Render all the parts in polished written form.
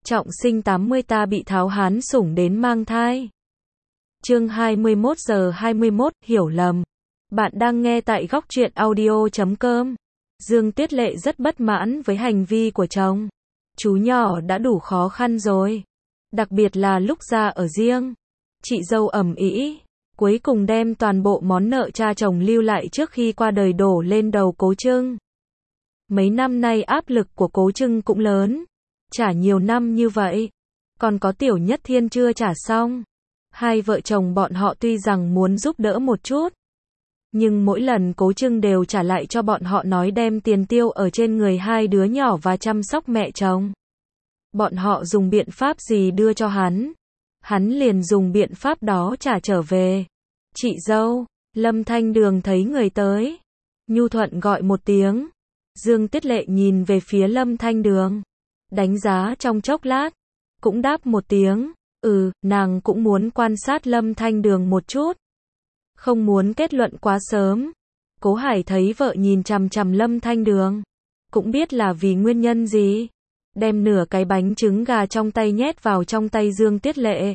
Trọng sinh 80 ta bị Tháo Hán sủng đến mang thai. Chương 21 giờ 21, hiểu lầm. Bạn đang nghe tại góc truyện audio.com. Dương Tuyết Lệ rất bất mãn với hành vi của chồng. Chú nhỏ đã đủ khó khăn rồi. Đặc biệt là lúc ra ở riêng. Chị dâu ầm ĩ, cuối cùng đem toàn bộ món nợ cha chồng lưu lại trước khi qua đời đổ lên đầu Cố Trưng. Mấy năm nay áp lực của Cố Trưng cũng lớn. Trả nhiều năm như vậy. Còn có Tiểu Nhất Thiên chưa trả xong. Hai vợ chồng bọn họ tuy rằng muốn giúp đỡ một chút. Nhưng mỗi lần Cố Trưng đều trả lại cho bọn họ nói đem tiền tiêu ở trên người hai đứa nhỏ và chăm sóc mẹ chồng. Bọn họ dùng biện pháp gì đưa cho hắn. Hắn liền dùng biện pháp đó trả trở về. Chị dâu, Lâm Thanh Đường thấy người tới. Nhu thuận gọi một tiếng. Dương Tuyết Lệ nhìn về phía Lâm Thanh Đường. Đánh giá trong chốc lát. Cũng đáp một tiếng. Nàng cũng muốn quan sát Lâm Thanh Đường một chút. Không muốn kết luận quá sớm. Cố Hải thấy vợ nhìn chằm chằm Lâm Thanh Đường. Cũng biết là vì nguyên nhân gì. Đem nửa cái bánh trứng gà trong tay nhét vào trong tay Dương Tuyết Lệ.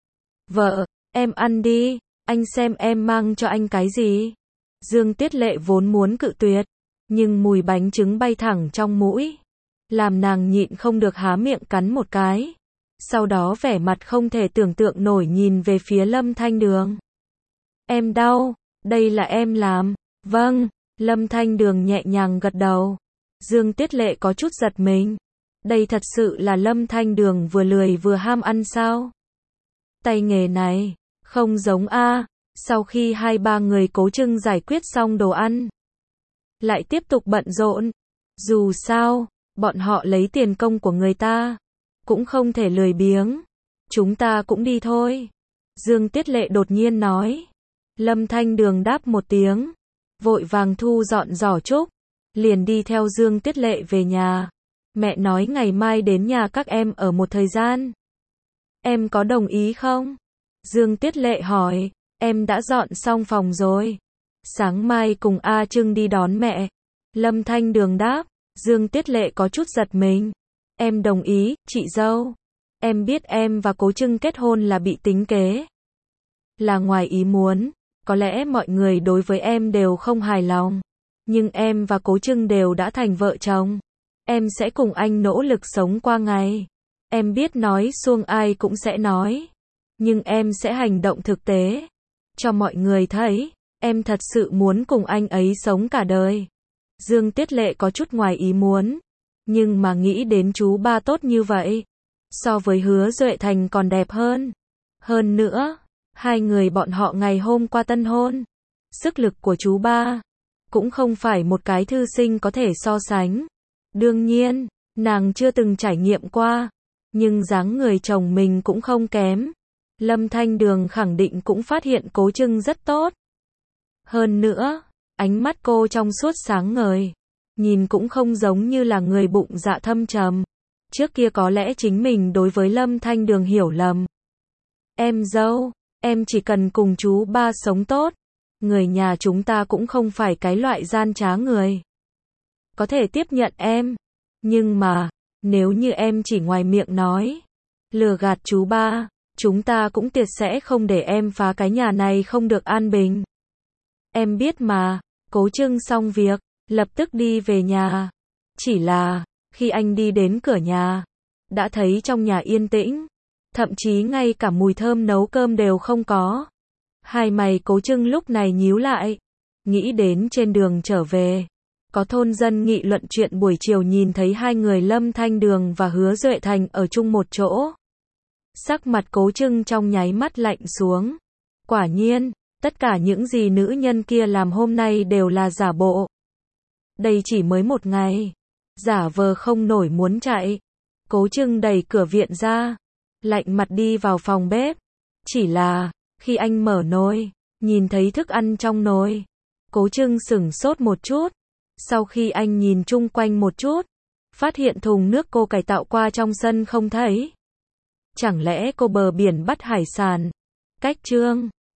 Vợ, em ăn đi, anh xem em mang cho anh cái gì. Dương Tuyết Lệ vốn muốn cự tuyệt. Nhưng mùi bánh trứng bay thẳng trong mũi. Làm nàng nhịn không được há miệng cắn một cái. Sau đó vẻ mặt không thể tưởng tượng nổi nhìn về phía Lâm Thanh Đường. Em đau, đây là em làm. Vâng, Lâm Thanh Đường nhẹ nhàng gật đầu. Dương Tuyết Lệ có chút giật mình. Đây thật sự là Lâm Thanh Đường vừa lười vừa ham ăn sao? Tay nghề này, không giống a. Sau khi hai ba người Cố Trưng giải quyết xong đồ ăn. Lại tiếp tục bận rộn. Dù sao, bọn họ lấy tiền công của người ta. Cũng không thể lười biếng. Chúng ta cũng đi thôi. Dương Tuyết Lệ đột nhiên nói. Lâm Thanh Đường đáp một tiếng. Vội vàng thu dọn giỏ trúc. Liền đi theo Dương Tuyết Lệ về nhà. Mẹ nói ngày mai đến nhà các em ở một thời gian. Em có đồng ý không? Dương Tuyết Lệ hỏi. Em đã dọn xong phòng rồi. Sáng mai cùng A Trưng đi đón mẹ. Lâm Thanh Đường đáp. Dương Tuyết Lệ có chút giật mình. Em đồng ý, chị dâu. Em biết em và Cố Trưng kết hôn là bị tính kế. Là ngoài ý muốn. Có lẽ mọi người đối với em đều không hài lòng. Nhưng em và Cố Trưng đều đã thành vợ chồng. Em sẽ cùng anh nỗ lực sống qua ngày. Em biết nói suông ai cũng sẽ nói. Nhưng em sẽ hành động thực tế. Cho mọi người thấy. Em thật sự muốn cùng anh ấy sống cả đời. Dương Tuyết Lệ có chút ngoài ý muốn. Nhưng mà nghĩ đến chú ba tốt như vậy. So với Hứa Duệ Thành còn đẹp hơn. Hơn nữa, hai người bọn họ ngày hôm qua tân hôn. Sức lực của chú ba. Cũng không phải một cái thư sinh có thể so sánh. Đương nhiên, nàng chưa từng trải nghiệm qua. Nhưng dáng người chồng mình cũng không kém. Lâm Thanh Đường khẳng định cũng phát hiện Cố Trưng rất tốt. Hơn nữa, ánh mắt cô trong suốt sáng ngời. Nhìn cũng không giống như là người bụng dạ thâm trầm. Trước kia có lẽ chính mình đối với Lâm Thanh Đường hiểu lầm. Em dâu, em chỉ cần cùng chú ba sống tốt. Người nhà chúng ta cũng không phải cái loại gian trá người. Có thể tiếp nhận em. Nhưng mà, nếu như em chỉ ngoài miệng nói. Lừa gạt chú ba, chúng ta cũng tuyệt sẽ không để em phá cái nhà này không được an bình. Em biết mà, Cố Trưng xong việc. Lập tức đi về nhà. Chỉ là, khi anh đi đến cửa nhà, đã thấy trong nhà yên tĩnh. Thậm chí ngay cả mùi thơm nấu cơm đều không có. Hai mày Cố Trưng lúc này nhíu lại. Nghĩ đến trên đường trở về. Có thôn dân nghị luận chuyện buổi chiều nhìn thấy hai người Lâm Thanh Đường và Hứa Duệ Thành ở chung một chỗ. Sắc mặt Cố Trưng trong nháy mắt lạnh xuống. Quả nhiên, tất cả những gì nữ nhân kia làm hôm nay đều là giả bộ. Đây chỉ mới một ngày. Giả vờ không nổi muốn chạy. Cố Trưng đẩy cửa viện ra. Lạnh mặt đi vào phòng bếp. Chỉ là, khi anh mở nồi, nhìn thấy thức ăn trong nồi. Cố Trưng sửng sốt một chút. Sau khi anh nhìn chung quanh một chút. Phát hiện thùng nước cô cải tạo qua trong sân không thấy. Chẳng lẽ cô bờ biển bắt hải sản? Cách chương